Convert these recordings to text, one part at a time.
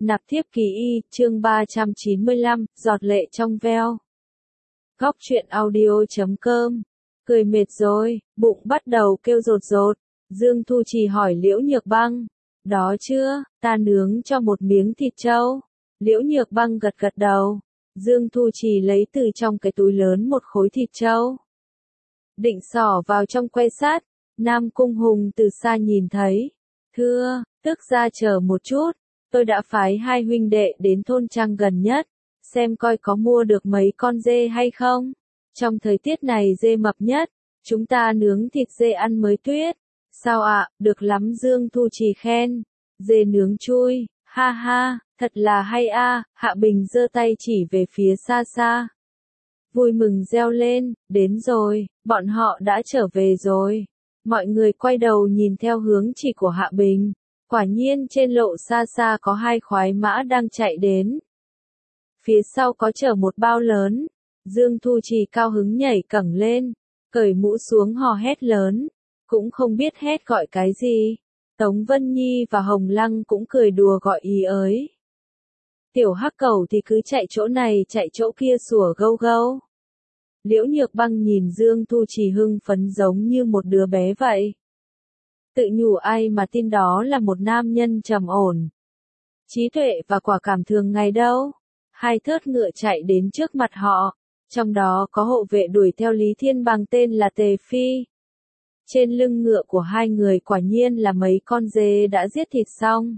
Nạp thiếp ký y, chương 395, giọt lệ trong veo. Góc truyện audio.com. Cười mệt rồi, bụng bắt đầu kêu rột rột. Dương Thu Trì hỏi Liễu Nhược Băng. Đó chưa, ta nướng cho một miếng thịt trâu. Liễu Nhược Băng gật gật đầu. Dương Thu Trì lấy từ trong cái túi lớn một khối thịt trâu. Định xỏ vào trong que sắt. Nam Cung Hùng từ xa nhìn thấy. Thưa, tức ra chờ một chút. Tôi đã phái hai huynh đệ đến thôn trang gần nhất, xem coi có mua được mấy con dê hay không. Trong thời tiết này dê mập nhất, chúng ta nướng thịt dê ăn mới tuyết. Sao ạ, được lắm Dương Thu Trì khen. Dê nướng chui, ha ha, thật là hay a. Hạ Bình giơ tay chỉ về phía xa xa. Vui mừng reo lên, đến rồi, bọn họ đã trở về rồi. Mọi người quay đầu nhìn theo hướng chỉ của Hạ Bình. Quả nhiên trên lộ xa xa có hai khoái mã đang chạy đến. Phía sau có chở một bao lớn. Dương Thu Trì cao hứng nhảy cẳng lên, cởi mũ xuống hò hét lớn. Cũng không biết hét gọi cái gì. Tống Vân Nhi và Hồng Lăng cũng cười đùa gọi ý ới. Tiểu Hắc Cẩu thì cứ chạy chỗ này chạy chỗ kia sủa gâu gâu. Liễu Nhược Băng nhìn Dương Thu Trì hưng phấn giống như một đứa bé vậy. Tự nhủ ai mà tin đó là một nam nhân trầm ổn. Trí tuệ và quả cảm thường ngày đâu. Hai thớt ngựa chạy đến trước mặt họ. Trong đó có hộ vệ đuổi theo Lý Thiên Bằng tên là Tề Phi. Trên lưng ngựa của hai người quả nhiên là mấy con dê đã giết thịt xong.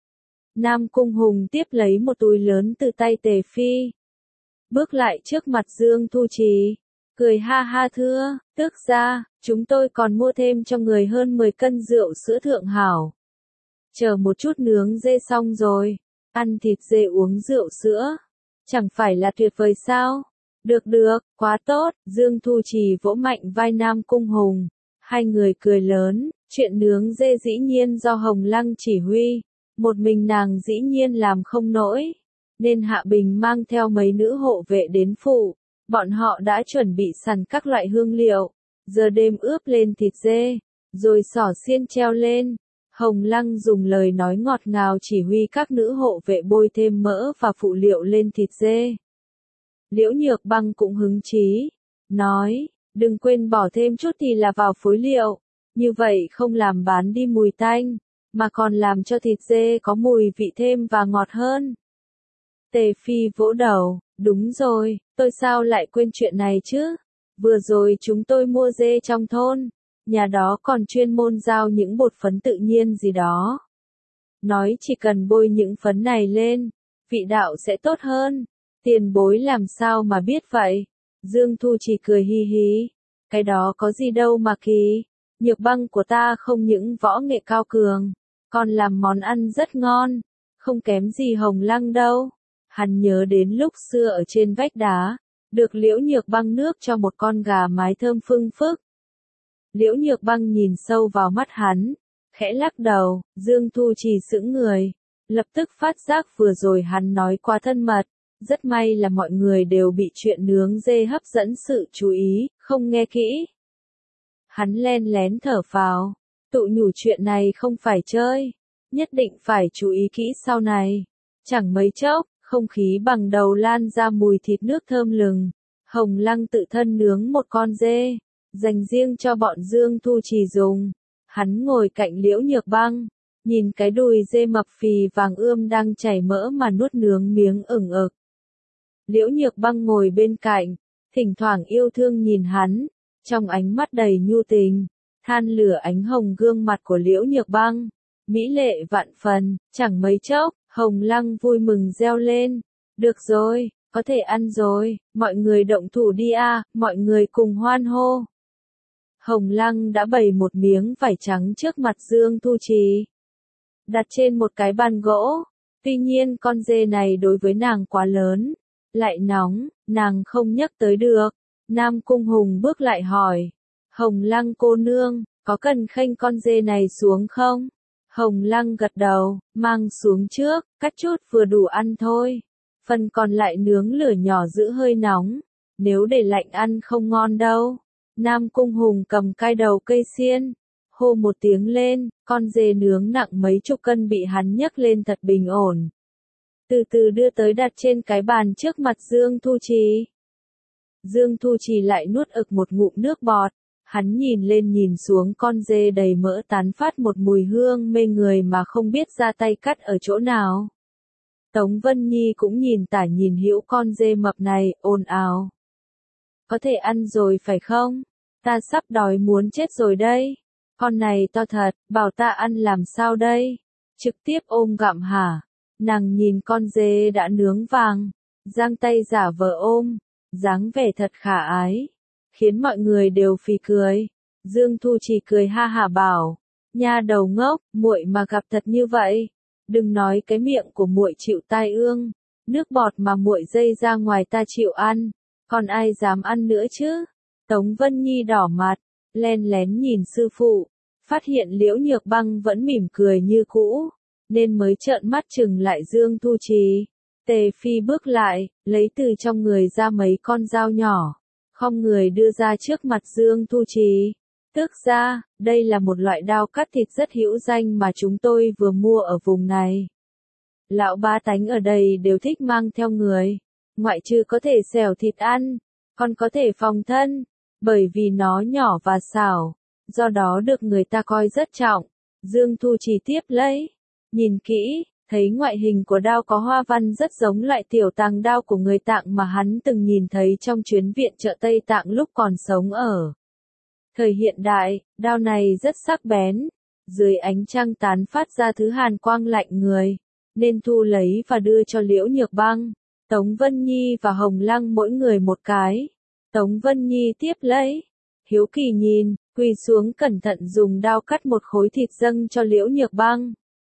Nam Cung Hùng tiếp lấy một túi lớn từ tay Tề Phi. Bước lại trước mặt Dương Thu Trì. Cười ha ha thưa, tức ra, chúng tôi còn mua thêm cho người hơn 10 cân rượu sữa thượng hảo. Chờ một chút nướng dê xong rồi, ăn thịt dê uống rượu sữa. Chẳng phải là tuyệt vời sao? Được được, quá tốt, Dương Thu Trì vỗ mạnh vai Nam Cung Hùng. Hai người cười lớn, chuyện nướng dê dĩ nhiên do Hồng Lăng chỉ huy. Một mình nàng dĩ nhiên làm không nổi. Nên Hạ Bình mang theo mấy nữ hộ vệ đến phủ. Bọn họ đã chuẩn bị sẵn các loại hương liệu, giờ đêm ướp lên thịt dê, rồi xỏ xiên treo lên. Hồng Lăng dùng lời nói ngọt ngào chỉ huy các nữ hộ vệ bôi thêm mỡ và phụ liệu lên thịt dê. Liễu Nhược Băng cũng hứng chí, nói, đừng quên bỏ thêm chút thì là vào phối liệu, như vậy không làm bán đi mùi tanh, mà còn làm cho thịt dê có mùi vị thêm và ngọt hơn. Tề Phi vỗ đầu, đúng rồi, tôi sao lại quên chuyện này chứ? Vừa rồi chúng tôi mua dê trong thôn, nhà đó còn chuyên môn giao những bột phấn tự nhiên gì đó. Nói chỉ cần bôi những phấn này lên, vị đạo sẽ tốt hơn. Tiền bối làm sao mà biết vậy? Dương Thu chỉ cười hi hi. Cái đó có gì đâu mà kỳ. Nhược Băng của ta không những võ nghệ cao cường, còn làm món ăn rất ngon, không kém gì Hồng Lăng đâu. Hắn nhớ đến lúc xưa ở trên vách đá, được Liễu Nhược Băng nước cho một con gà mái thơm phưng phức. Liễu Nhược Băng nhìn sâu vào mắt hắn, khẽ lắc đầu. Dương Thu Trì sững người, lập tức phát giác vừa rồi hắn nói quá thân mật. Rất may là mọi người đều bị chuyện nướng dê hấp dẫn sự chú ý, không nghe kỹ. Hắn len lén thở phào, tự nhủ chuyện này không phải chơi, nhất định phải chú ý kỹ sau này. Chẳng mấy chốc, không khí bằng đầu lan ra mùi thịt nước thơm lừng. Hồng Lăng tự thân nướng một con dê, dành riêng cho bọn Dương Thu Trì dùng. Hắn ngồi cạnh Liễu Nhược Băng, nhìn cái đùi dê mập phì vàng ươm đang chảy mỡ mà nuốt nướng miếng ửng ực. Liễu Nhược Băng ngồi bên cạnh, thỉnh thoảng yêu thương nhìn hắn, trong ánh mắt đầy nhu tình, than lửa ánh hồng gương mặt của Liễu Nhược Băng, mỹ lệ vạn phần. Chẳng mấy chốc, Hồng Lăng vui mừng reo lên, được rồi, có thể ăn rồi, mọi người động thủ đi a, mọi người cùng hoan hô. Hồng Lăng đã bày một miếng vải trắng trước mặt Dương Thu Trì, đặt trên một cái bàn gỗ. Tuy nhiên con dê này đối với nàng quá lớn, lại nóng, nàng không nhấc tới được. Nam Cung Hùng bước lại hỏi, Hồng Lăng cô nương, có cần khênh con dê này xuống không? Hồng Lăng gật đầu, mang xuống trước, cắt chút vừa đủ ăn thôi. Phần còn lại nướng lửa nhỏ giữ hơi nóng, nếu để lạnh ăn không ngon đâu. Nam Cung Hùng cầm cai đầu cây xiên, hô một tiếng lên, con dê nướng nặng mấy chục cân bị hắn nhấc lên thật bình ổn. từ từ đưa tới đặt trên cái bàn trước mặt Dương Thu Trì. Dương Thu Trì lại nuốt ực một ngụm nước bọt, hắn nhìn lên nhìn xuống con dê đầy mỡ tán phát một mùi hương mê người mà không biết ra tay cắt ở chỗ nào. Tống Vân Nhi cũng nhìn tả nhìn hữu con dê mập này, ồn ào. Có thể ăn rồi phải không? Ta sắp đói muốn chết rồi đây. Con này to thật, bảo ta ăn làm sao đây? Trực tiếp ôm gặm hả? Nàng nhìn con dê đã nướng vàng, giang tay giả vờ ôm, dáng vẻ thật khả ái, khiến mọi người đều phì cười. Dương Thu Trì cười ha hả bảo, nha đầu ngốc, muội mà gặp thật như vậy, đừng nói cái miệng của muội chịu tai ương, nước bọt mà muội dây ra ngoài ta chịu ăn, còn ai dám ăn nữa chứ? Tống Vân Nhi đỏ mặt, len lén nhìn sư phụ, phát hiện Liễu Nhược Băng vẫn mỉm cười như cũ, nên mới trợn mắt chừng lại Dương Thu Trì. Tề Phi bước lại, lấy từ trong người ra mấy con dao nhỏ, khom người đưa ra trước mặt Dương Thu Trì. Tức ra, đây là một loại đao cắt thịt rất hữu danh mà chúng tôi vừa mua ở vùng này. Lão bá tánh ở đây đều thích mang theo người, ngoại trừ có thể xẻo thịt ăn, còn có thể phòng thân, bởi vì nó nhỏ và xảo, do đó được người ta coi rất trọng. Dương Thu Trì tiếp lấy, nhìn kỹ, thấy ngoại hình của đao có hoa văn rất giống loại tiểu tàng đao của người Tạng mà hắn từng nhìn thấy trong chuyến viện trợ Tây Tạng lúc còn sống ở thời hiện đại. Đao này rất sắc bén, dưới ánh trăng tán phát ra thứ hàn quang lạnh người, nên thu lấy và đưa cho Liễu Nhược Băng, Tống Vân Nhi và Hồng Lăng mỗi người một cái. Tống Vân Nhi tiếp lấy, hiếu kỳ nhìn, quỳ xuống cẩn thận dùng đao cắt một khối thịt dâng cho Liễu Nhược Băng.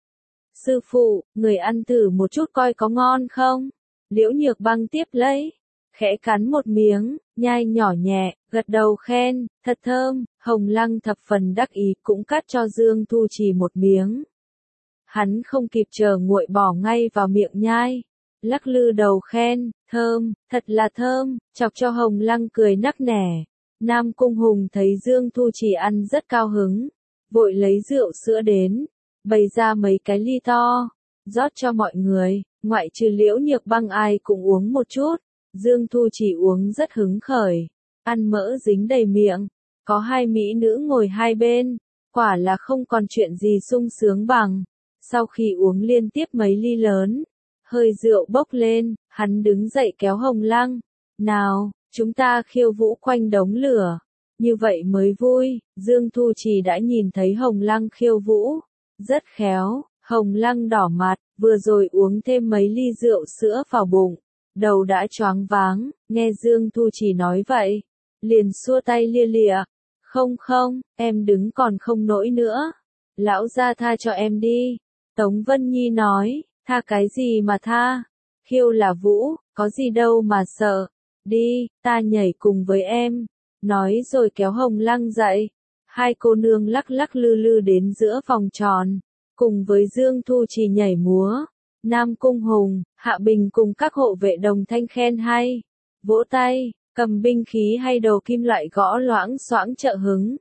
Sư phụ, người ăn thử một chút coi có ngon không? Liễu Nhược Băng tiếp lấy, khẽ cắn một miếng, nhai nhỏ nhẹ, gật đầu khen, thật thơm. Hồng Lăng thập phần đắc ý cũng cắt cho Dương Thu Trì một miếng. Hắn không kịp chờ nguội bỏ ngay vào miệng nhai, lắc lư đầu khen, thơm, thật là thơm, chọc cho Hồng Lăng cười nắc nẻ. Nam Cung Hùng thấy Dương Thu Trì ăn rất cao hứng, vội lấy rượu sữa đến, bày ra mấy cái ly to, rót cho mọi người, ngoại trừ Liễu Nhược Băng ai cũng uống một chút. Dương Thu Trì uống rất hứng khởi, ăn mỡ dính đầy miệng, có hai mỹ nữ ngồi hai bên, quả là không còn chuyện gì sung sướng bằng. Sau khi uống liên tiếp mấy ly lớn, hơi rượu bốc lên, hắn đứng dậy kéo Hồng Lăng, nào, chúng ta khiêu vũ quanh đống lửa, như vậy mới vui. Dương Thu Trì đã nhìn thấy Hồng Lăng khiêu vũ, rất khéo. Hồng Lăng đỏ mặt, vừa rồi uống thêm mấy ly rượu sữa vào bụng, đầu đã choáng váng, nghe Dương Thu Trì nói vậy, liền xua tay lia lịa, không không, em đứng còn không nổi nữa, lão gia tha cho em đi. Tống Vân Nhi nói, tha cái gì mà tha, khiêu là vũ, có gì đâu mà sợ, đi, ta nhảy cùng với em, nói rồi kéo Hồng Lăng dậy, hai cô nương lắc lắc lư lư đến giữa vòng tròn, cùng với Dương Thu Trì nhảy múa. Nam Cung Hùng, Hạ Bình cùng các hộ vệ đồng thanh khen hay, vỗ tay, cầm binh khí hay đầu kim loại gõ loãng xoãng trợ hứng.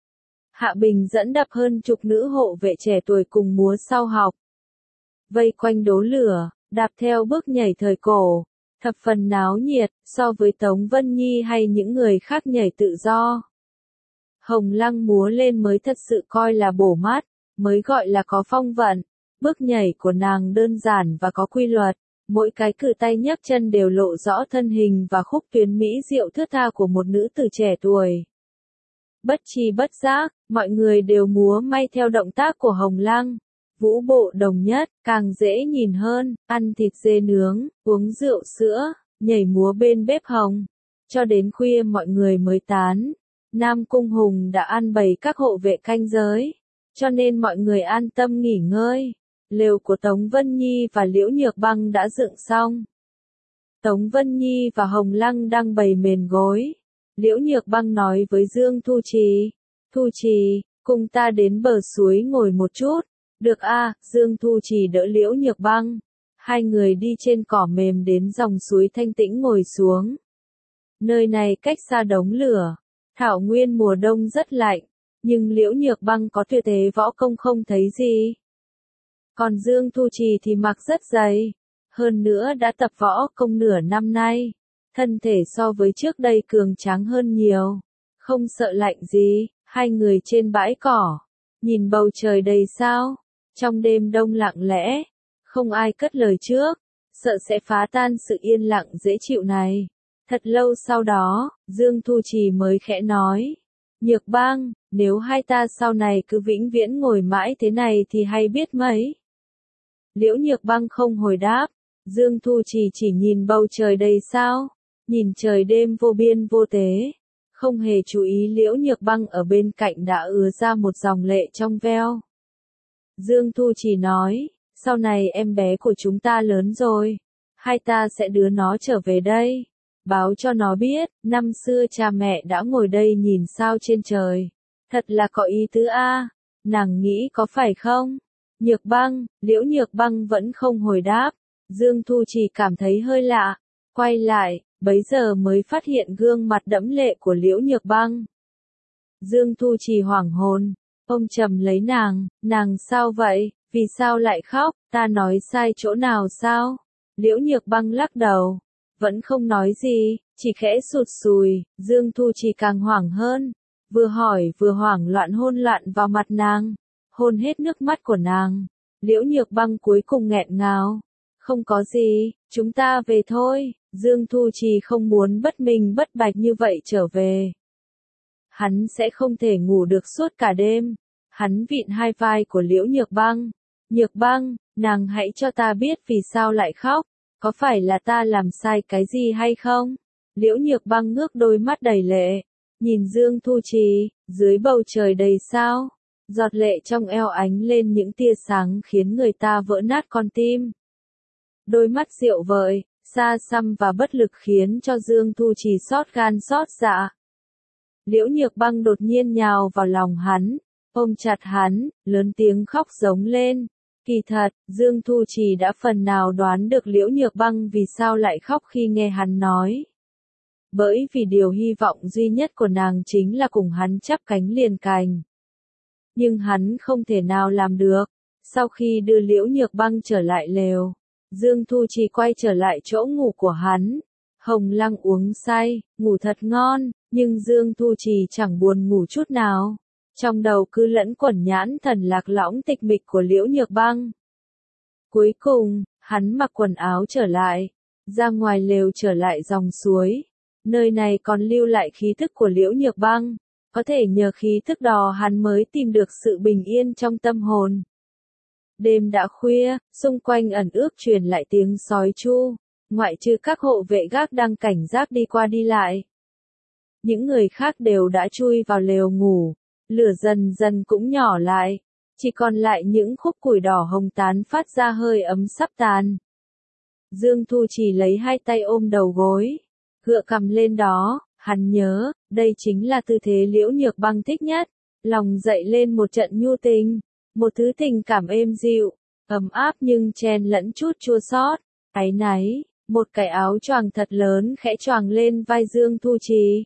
Hạ Bình dẫn đập hơn chục nữ hộ vệ trẻ tuổi cùng múa sau học, vây quanh đố lửa, đạp theo bước nhảy thời cổ, thập phần náo nhiệt, so với Tống Vân Nhi hay những người khác nhảy tự do. Hồng Lăng múa lên mới thật sự coi là bổ mắt, mới gọi là có phong vận. Bước nhảy của nàng đơn giản và có quy luật, mỗi cái cử tay nhấc chân đều lộ rõ thân hình và khúc tuyến mỹ diệu thướt tha của một nữ tử trẻ tuổi. Bất tri bất giác, mọi người đều múa may theo động tác của Hồng Lăng. Vũ bộ đồng nhất, càng dễ nhìn hơn, ăn thịt dê nướng, uống rượu sữa, nhảy múa bên bếp hồng. Cho đến khuya mọi người mới tán. Nam Cung Hùng đã an bày các hộ vệ canh giới, cho nên mọi người an tâm nghỉ ngơi. Lều của Tống Vân Nhi và Liễu Nhược Băng đã dựng xong. Tống Vân Nhi và Hồng Lăng đang bày mền gối. Liễu Nhược Băng nói với Dương Thu Trì, Thu Trì, cùng ta đến bờ suối ngồi một chút. Được a. Dương Thu Trì đỡ Liễu Nhược Băng. Hai người đi trên cỏ mềm đến dòng suối thanh tĩnh ngồi xuống. Nơi này cách xa đống lửa. Thảo nguyên mùa đông rất lạnh, nhưng Liễu Nhược Băng có tuyệt thế võ công không thấy gì. Còn Dương Thu Trì thì mặc rất dày, hơn nữa đã tập võ công nửa năm nay, thân thể so với trước đây cường tráng hơn nhiều, không sợ lạnh gì. Hai người trên bãi cỏ, nhìn bầu trời đầy sao, trong đêm đông lặng lẽ, không ai cất lời trước, sợ sẽ phá tan sự yên lặng dễ chịu này. Thật lâu sau đó, Dương Thu Trì mới khẽ nói, Nhược Băng, nếu hai ta sau này cứ vĩnh viễn ngồi mãi thế này thì hay biết mấy. Liễu Nhược Băng không hồi đáp, Dương Thu Trì chỉ nhìn bầu trời đầy sao, nhìn trời đêm vô biên vô tế, không hề chú ý Liễu Nhược Băng ở bên cạnh đã ứa ra một dòng lệ trong veo. Dương Thu Trì nói, sau này em bé của chúng ta lớn rồi, hai ta sẽ đưa nó trở về đây, báo cho nó biết, năm xưa cha mẹ đã ngồi đây nhìn sao trên trời, thật là có ý tứ a. Nàng nghĩ có phải không? Nhược Băng, Liễu Nhược Băng vẫn không hồi đáp, Dương Thu Trì cảm thấy hơi lạ, quay lại, bấy giờ mới phát hiện gương mặt đẫm lệ của Liễu Nhược Băng. Dương Thu Trì hoảng hồn, ôm chầm lấy nàng sao vậy, vì sao lại khóc, ta nói sai chỗ nào sao? Liễu Nhược Băng lắc đầu, vẫn không nói gì, chỉ khẽ sụt sùi. Dương Thu Trì càng hoảng hơn, vừa hỏi vừa hoảng loạn hôn loạn vào mặt nàng, hôn hết nước mắt của nàng. Liễu Nhược Băng cuối cùng nghẹn ngào, không có gì, chúng ta về thôi. Dương Thu Trì không muốn bất minh bất bạch như vậy trở về. Hắn sẽ không thể ngủ được suốt cả đêm. Hắn vịn hai vai của Liễu Nhược Băng. Nhược Băng, nàng hãy cho ta biết vì sao lại khóc, có phải là ta làm sai cái gì hay không? Liễu Nhược Băng ngước đôi mắt đầy lệ, nhìn Dương Thu Trì, dưới bầu trời đầy sao, giọt lệ trong eo ánh lên những tia sáng khiến người ta vỡ nát con tim. Đôi mắt rượu vợi, xa xăm và bất lực khiến cho Dương Thu Trì xót gan xót dạ. Liễu Nhược Băng đột nhiên nhào vào lòng hắn, ôm chặt hắn, lớn tiếng khóc giống lên. Kỳ thật, Dương Thu Trì đã phần nào đoán được Liễu Nhược Băng vì sao lại khóc khi nghe hắn nói. Bởi vì điều hy vọng duy nhất của nàng chính là cùng hắn chắp cánh liền cành. Nhưng hắn không thể nào làm được. Sau khi đưa Liễu Nhược Băng trở lại lều, Dương Thu Trì quay trở lại chỗ ngủ của hắn. Hồng Lăng uống say, ngủ thật ngon, nhưng Dương Thu Trì chẳng buồn ngủ chút nào. Trong đầu cứ lẫn quẩn nhãn thần lạc lõng tịch mịch của Liễu Nhược Băng. Cuối cùng, hắn mặc quần áo trở lại, ra ngoài lều trở lại dòng suối. Nơi này còn lưu lại khí thức của Liễu Nhược Băng, có thể nhờ khí thức đó hắn mới tìm được sự bình yên trong tâm hồn. Đêm đã khuya, xung quanh ẩn ước truyền lại tiếng sói tru, ngoại trừ các hộ vệ gác đang cảnh giác đi qua đi lại. Những người khác đều đã chui vào lều ngủ, lửa dần dần cũng nhỏ lại, chỉ còn lại những khúc củi đỏ hồng tán phát ra hơi ấm sắp tàn. Dương Thu Trì lấy hai tay ôm đầu gối, gựa cằm lên đó, hắn nhớ, đây chính là tư thế Liễu Nhược Băng thích nhất, lòng dậy lên một trận nhu tình, một thứ tình cảm êm dịu, ấm áp nhưng chen lẫn chút chua xót, áy náy. Một cái áo choàng thật lớn khẽ choàng lên vai Dương Thu Trì.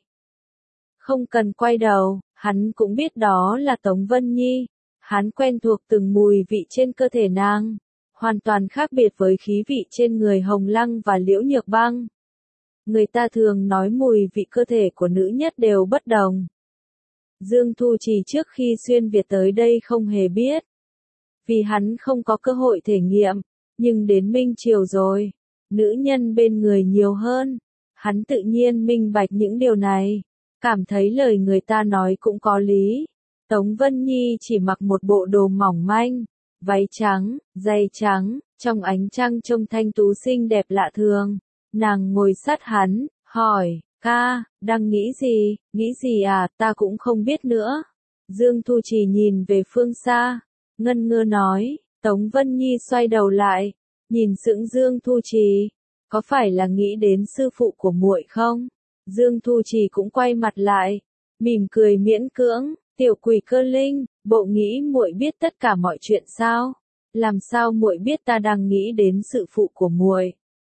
Không cần quay đầu, hắn cũng biết đó là Tống Vân Nhi. Hắn quen thuộc từng mùi vị trên cơ thể nàng, hoàn toàn khác biệt với khí vị trên người Hồng Lăng và Liễu Nhược Băng. Người ta thường nói mùi vị cơ thể của nữ nhất đều bất đồng. Dương Thu Trì trước khi xuyên Việt tới đây không hề biết, vì hắn không có cơ hội thể nghiệm, nhưng đến Minh Triều rồi, nữ nhân bên người nhiều hơn, hắn tự nhiên minh bạch những điều này, cảm thấy lời người ta nói cũng có lý. Tống Vân Nhi chỉ mặc một bộ đồ mỏng manh, váy trắng, giày trắng, trong ánh trăng trông thanh tú xinh đẹp lạ thường. Nàng ngồi sát hắn, hỏi, ca, đang nghĩ gì à, ta cũng không biết nữa. Dương Thu Trì nhìn về phương xa, ngân ngơ nói. Tống Vân Nhi xoay đầu lại, nhìn sững Dương Thu Trì, có phải là nghĩ đến sư phụ của muội không? Dương Thu Trì cũng quay mặt lại, mỉm cười miễn cưỡng, tiểu quỷ cơ linh, bộ nghĩ muội biết tất cả mọi chuyện sao? Làm sao muội biết ta đang nghĩ đến sư phụ của muội?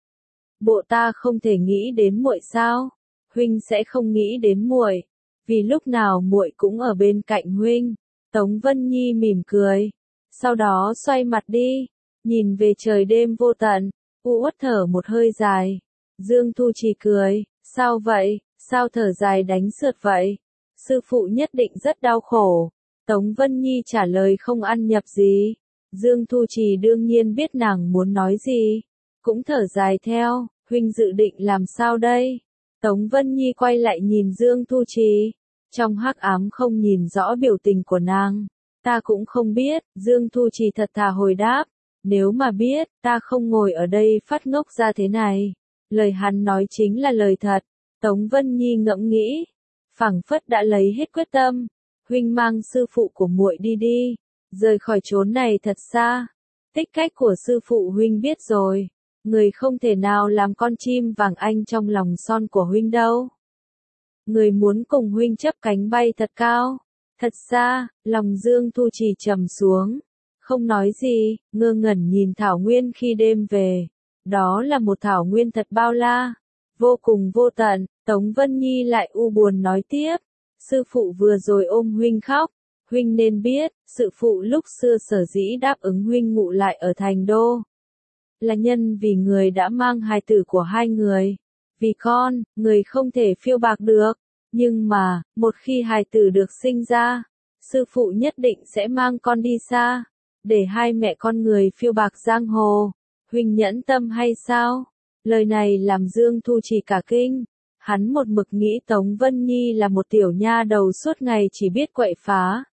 Bộ ta không thể nghĩ đến muội sao? Huynh sẽ không nghĩ đến muội, vì lúc nào muội cũng ở bên cạnh huynh. Tống Vân Nhi mỉm cười, sau đó xoay mặt đi, nhìn về trời đêm vô tận, uất thở một hơi dài. Dương Thu Trì cười, sao vậy, sao thở dài đánh sượt vậy? Sư phụ nhất định rất đau khổ. Tống Vân Nhi trả lời không ăn nhập gì. Dương Thu Trì đương nhiên biết nàng muốn nói gì. Cũng thở dài theo, huynh dự định làm sao đây? Tống Vân Nhi quay lại nhìn Dương Thu Trì. Trong hắc ám không nhìn rõ biểu tình của nàng. Ta cũng không biết, Dương Thu Trì thật thà hồi đáp. Nếu mà biết, ta không ngồi ở đây phát ngốc ra thế này. Lời hắn nói chính là lời thật. Tống Vân Nhi ngẫm nghĩ. Phảng phất đã lấy hết quyết tâm. Huynh mang sư phụ của muội đi đi. Rời khỏi chốn này thật xa. Tích cách của sư phụ huynh biết rồi. Người không thể nào làm con chim vàng anh trong lòng son của huynh đâu. Người muốn cùng huynh chấp cánh bay thật cao. Thật xa, lòng Dương Thu Trì trầm xuống. Không nói gì, ngơ ngẩn nhìn thảo nguyên khi đêm về. Đó là một thảo nguyên thật bao la. Vô cùng vô tận, Tống Vân Nhi lại u buồn nói tiếp. Sư phụ vừa rồi ôm huynh khóc. Huynh nên biết, sư phụ lúc xưa sở dĩ đáp ứng huynh ngụ lại ở thành đô. Là nhân vì người đã mang hài tử của hai người. Vì con, người không thể phiêu bạc được. Nhưng mà, một khi hài tử được sinh ra, sư phụ nhất định sẽ mang con đi xa. Để hai mẹ con người phiêu bạc giang hồ. Huynh nhẫn tâm hay sao? Lời này làm Dương Thu Trì cả kinh. Hắn một mực nghĩ Tống Vân Nhi là một tiểu nha đầu suốt ngày chỉ biết quậy phá.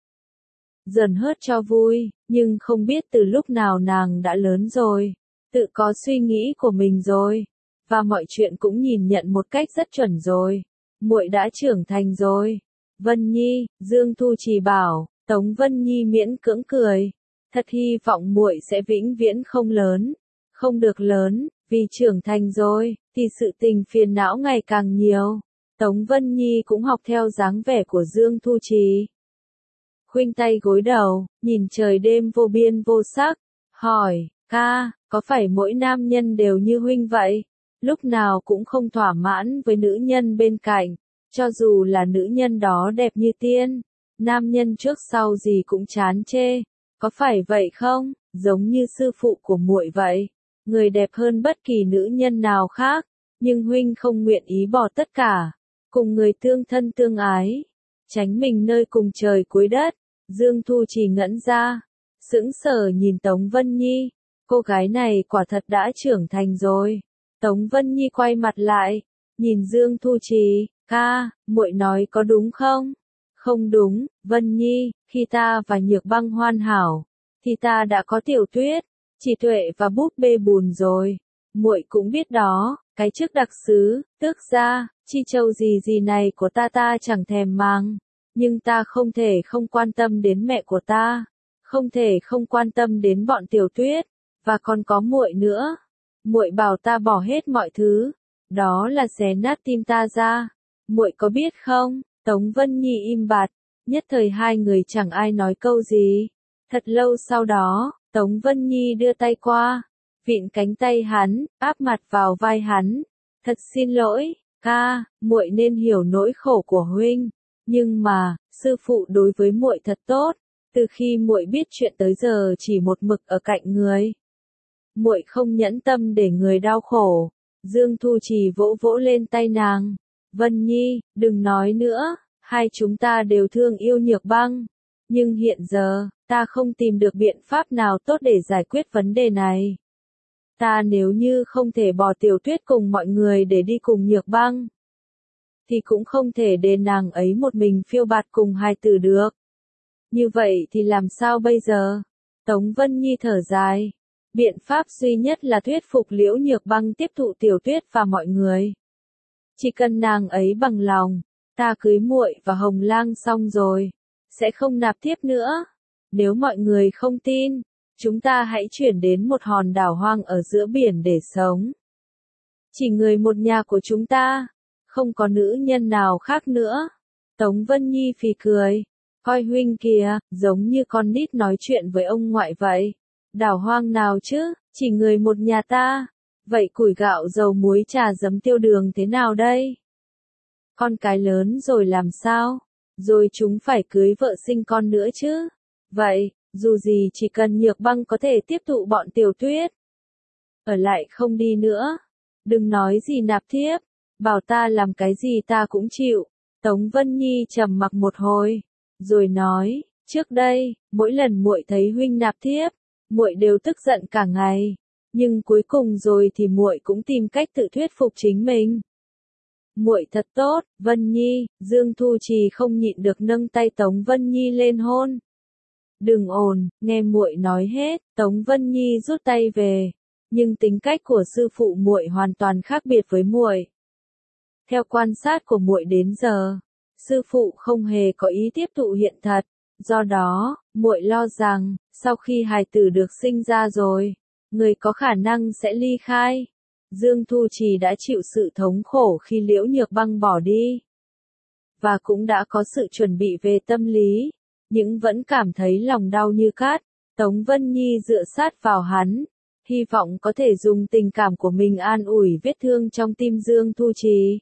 Giỡn hớt cho vui, nhưng không biết từ lúc nào nàng đã lớn rồi. Tự có suy nghĩ của mình rồi. Và mọi chuyện cũng nhìn nhận một cách rất chuẩn rồi. Muội đã trưởng thành rồi. Vân Nhi, Dương Thu Trì bảo. Tống Vân Nhi miễn cưỡng cười. Thật hy vọng muội sẽ vĩnh viễn không lớn. Không được lớn, vì trưởng thành rồi, thì sự tình phiền não ngày càng nhiều. Tống Vân Nhi cũng học theo dáng vẻ của Dương Thu Trì. Khuynh tay gối đầu, nhìn trời đêm vô biên vô sắc. Hỏi, ca, có phải mỗi nam nhân đều như huynh vậy? Lúc nào cũng không thỏa mãn với nữ nhân bên cạnh. Cho dù là nữ nhân đó đẹp như tiên. Nam nhân trước sau gì cũng chán chê. Có phải vậy không? Giống như sư phụ của muội vậy. Người đẹp hơn bất kỳ nữ nhân nào khác. Nhưng huynh không nguyện ý bỏ tất cả. Cùng người tương thân tương ái. Tránh mình nơi cùng trời cuối đất. Dương Thu Trì ngẩn ra. Sững sờ nhìn Tống Vân Nhi. Cô gái này quả thật đã trưởng thành rồi. Tống Vân Nhi quay mặt lại. Nhìn Dương Thu Trì. Ca, muội nói có đúng không? Không đúng, Vân Nhi, khi ta và Nhược Băng hoàn hảo, thì ta đã có Tiểu Tuyết, Chỉ Tuệ và búp bê bùn rồi. Muội cũng biết đó, cái chức đặc sứ, tước gia, chi châu gì gì này của ta chẳng thèm mang. Nhưng ta không thể không quan tâm đến mẹ của ta, không thể không quan tâm đến bọn Tiểu Tuyết, và còn có muội nữa. Muội bảo ta bỏ hết mọi thứ, đó là xé nát tim ta ra. Muội có biết không? Tống Vân Nhi im bặt, nhất thời hai người chẳng ai nói câu gì. Thật lâu sau đó, Tống Vân Nhi đưa tay qua, vịn cánh tay hắn, áp mặt vào vai hắn. Thật xin lỗi, ca, muội nên hiểu nỗi khổ của huynh. Nhưng mà, sư phụ đối với muội thật tốt, từ khi muội biết chuyện tới giờ chỉ một mực ở cạnh người. Muội không nhẫn tâm để người đau khổ. Dương Thu Trì vỗ vỗ lên tay nàng. Vân Nhi, đừng nói nữa, hai chúng ta đều thương yêu Nhược Băng. Nhưng hiện giờ, ta không tìm được biện pháp nào tốt để giải quyết vấn đề này. Ta nếu như không thể bỏ Tiểu Tuyết cùng mọi người để đi cùng Nhược Băng, thì cũng không thể để nàng ấy một mình phiêu bạt cùng hài tử được. Như vậy thì làm sao bây giờ? Tống Vân Nhi thở dài. Biện pháp duy nhất là thuyết phục Liễu Nhược Băng tiếp thụ Tiểu Tuyết và mọi người. Chỉ cần nàng ấy bằng lòng, ta cưới muội và Hồng Lang xong rồi, sẽ không nạp tiếp nữa. Nếu mọi người không tin, chúng ta hãy chuyển đến một hòn đảo hoang ở giữa biển để sống. Chỉ người một nhà của chúng ta, không có nữ nhân nào khác nữa. Tống Vân Nhi phì cười, coi huynh kìa, giống như con nít nói chuyện với ông ngoại vậy. Đảo hoang nào chứ, chỉ người một nhà ta. Vậy củi gạo dầu muối trà giấm tiêu đường thế nào đây? Con cái lớn rồi làm sao? Rồi chúng phải cưới vợ sinh con nữa chứ? Vậy, dù gì chỉ cần Nhược Băng có thể tiếp thụ bọn Tiểu Tuyết, ở lại không đi nữa. Đừng nói gì nạp thiếp, bảo ta làm cái gì ta cũng chịu. Tống Vân Nhi trầm mặc một hồi, rồi nói, trước đây, mỗi lần muội thấy huynh nạp thiếp, muội đều tức giận cả ngày, nhưng cuối cùng rồi thì muội cũng tìm cách tự thuyết phục chính mình. Muội thật tốt, Vân Nhi. Dương Thu Trì không nhịn được nâng tay Tống Vân Nhi lên hôn. Đừng ồn, nghe muội nói hết. Tống Vân Nhi rút tay về, nhưng tính cách của sư phụ muội hoàn toàn khác biệt với muội. Theo quan sát của muội đến giờ, sư phụ không hề có ý tiếp thụ hiện thật, do đó, muội lo rằng sau khi hài tử được sinh ra rồi, người có khả năng sẽ ly khai. Dương Thu Trì đã chịu sự thống khổ khi Liễu Nhược Băng bỏ đi, và cũng đã có sự chuẩn bị về tâm lý, nhưng vẫn cảm thấy lòng đau như cát. Tống Vân Nhi dựa sát vào hắn, hy vọng có thể dùng tình cảm của mình an ủi vết thương trong tim Dương Thu Trì.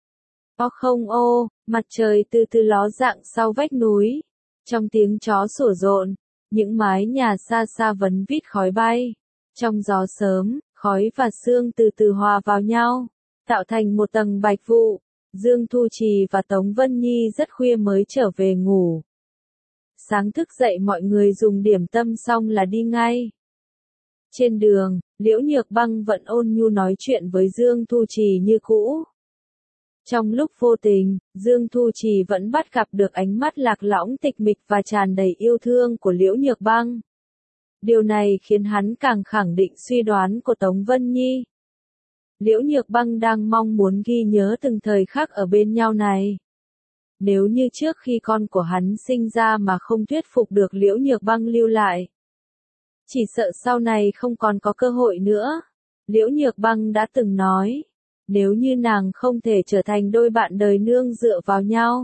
Ô không ô, mặt trời từ từ ló dạng sau vách núi, trong tiếng chó sủa rộn, những mái nhà xa xa vấn vít khói bay, trong gió sớm. Khói và sương từ từ hòa vào nhau, tạo thành một tầng bạch vụ. Dương Thu Trì và Tống Vân Nhi rất khuya mới trở về ngủ. Sáng thức dậy mọi người dùng điểm tâm xong là đi ngay. Trên đường, Liễu Nhược Băng vẫn ôn nhu nói chuyện với Dương Thu Trì như cũ. Trong lúc vô tình, Dương Thu Trì vẫn bắt gặp được ánh mắt lạc lõng tịch mịch và tràn đầy yêu thương của Liễu Nhược Băng. Điều này khiến hắn càng khẳng định suy đoán của Tống Vân Nhi. Liễu Nhược Băng đang mong muốn ghi nhớ từng thời khắc ở bên nhau này. Nếu như trước khi con của hắn sinh ra mà không thuyết phục được Liễu Nhược Băng lưu lại, chỉ sợ sau này không còn có cơ hội nữa. Liễu Nhược Băng đã từng nói, nếu như nàng không thể trở thành đôi bạn đời nương dựa vào nhau,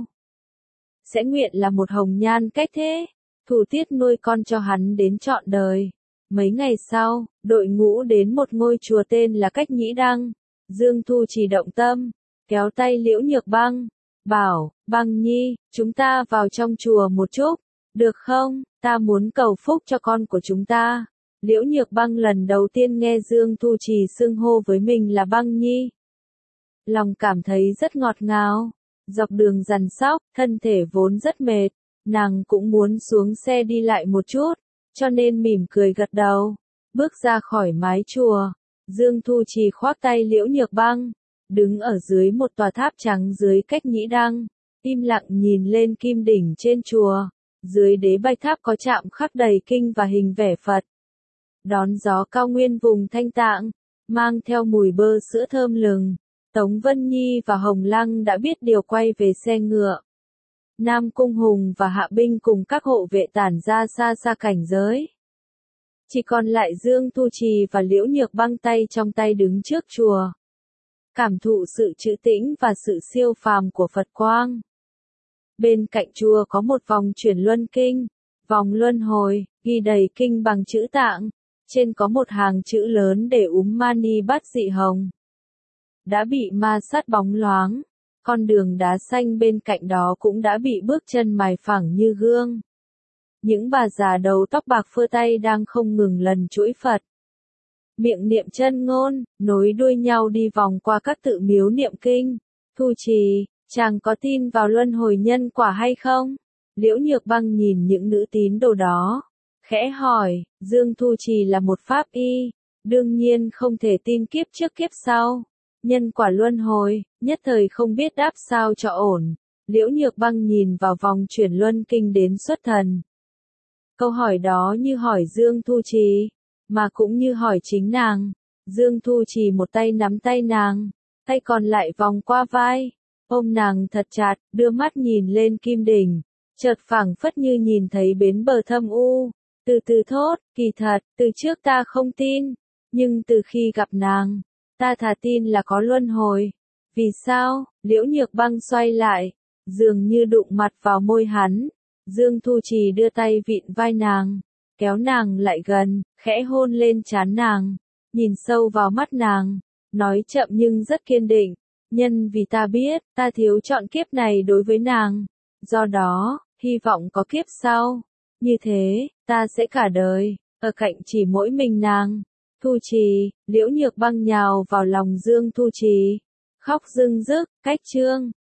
sẽ nguyện là một hồng nhan cách thế, thủ tiết nuôi con cho hắn đến trọn đời. Mấy ngày sau, đội ngũ đến một ngôi chùa tên là Cách Nhĩ Đăng. Dương Thu Trì động tâm, kéo tay Liễu Nhược Băng, bảo, Băng Nhi, chúng ta vào trong chùa một chút, được không? Ta muốn cầu phúc cho con của chúng ta. Liễu Nhược Băng lần đầu tiên nghe Dương Thu Trì xưng hô với mình là Băng Nhi. Lòng cảm thấy rất ngọt ngào. Dọc đường dằn sóc, thân thể vốn rất mệt, nàng cũng muốn xuống xe đi lại một chút, cho nên mỉm cười gật đầu. Bước ra khỏi mái chùa, Dương Thu Trì khoác tay Liễu Nhược Băng, đứng ở dưới một tòa tháp trắng dưới Cách Nhĩ Đăng, im lặng nhìn lên kim đỉnh trên chùa. Dưới đế bạch tháp có chạm khắc đầy kinh và hình vẽ Phật. Đón gió cao nguyên vùng Thanh Tạng, mang theo mùi bơ sữa thơm lừng. Tống Vân Nhi và Hồng Lăng đã biết điều quay về xe ngựa. Nam Cung Hùng và Hạ Binh cùng các hộ vệ tản ra xa xa cảnh giới. Chỉ còn lại Dương Thu Trì và Liễu Nhược Băng tay trong tay đứng trước chùa, cảm thụ sự trữ tĩnh và sự siêu phàm của Phật quang. Bên cạnh chùa có một vòng chuyển luân kinh, vòng luân hồi, ghi đầy kinh bằng chữ Tạng, trên có một hàng chữ lớn để Mani Bát Dị Hồng. Đã bị ma sát bóng loáng, con đường đá xanh bên cạnh đó cũng đã bị bước chân mài phẳng như gương. Những bà già đầu tóc bạc phơ tay đang không ngừng lần chuỗi Phật. Miệng niệm chân ngôn, nối đuôi nhau đi vòng qua các tự miếu niệm kinh. Thu Trì, chàng có tin vào luân hồi nhân quả hay không? Liễu Nhược Băng nhìn những nữ tín đồ đó, khẽ hỏi. Dương Thu Trì là một pháp y, đương nhiên không thể tin kiếp trước kiếp sau. Nhân quả luân hồi, nhất thời không biết đáp sao cho ổn. Liễu Nhược Băng nhìn vào vòng chuyển luân kinh đến xuất thần. Câu hỏi đó như hỏi Dương Thu Trì, mà cũng như hỏi chính nàng. Dương Thu Trì một tay nắm tay nàng, tay còn lại vòng qua vai, ôm nàng thật chặt, đưa mắt nhìn lên kim đỉnh, chợt phảng phất như nhìn thấy bến bờ thâm u, từ từ thốt, kỳ thật, từ trước ta không tin, nhưng từ khi gặp nàng, ta thà tin là có luân hồi. Vì sao? Liễu Nhược Băng xoay lại, dường như đụng mặt vào môi hắn. Dương Thu Trì đưa tay vịn vai nàng, kéo nàng lại gần, khẽ hôn lên trán nàng, nhìn sâu vào mắt nàng, nói chậm nhưng rất kiên định, nhân vì ta biết, ta thiếu chọn kiếp này đối với nàng, do đó, hy vọng có kiếp sau, như thế, ta sẽ cả đời, ở cạnh chỉ mỗi mình nàng. Thu Trì, Liễu Nhược Băng nhào vào lòng Dương Thu Trì, khóc rưng rức, cách chương.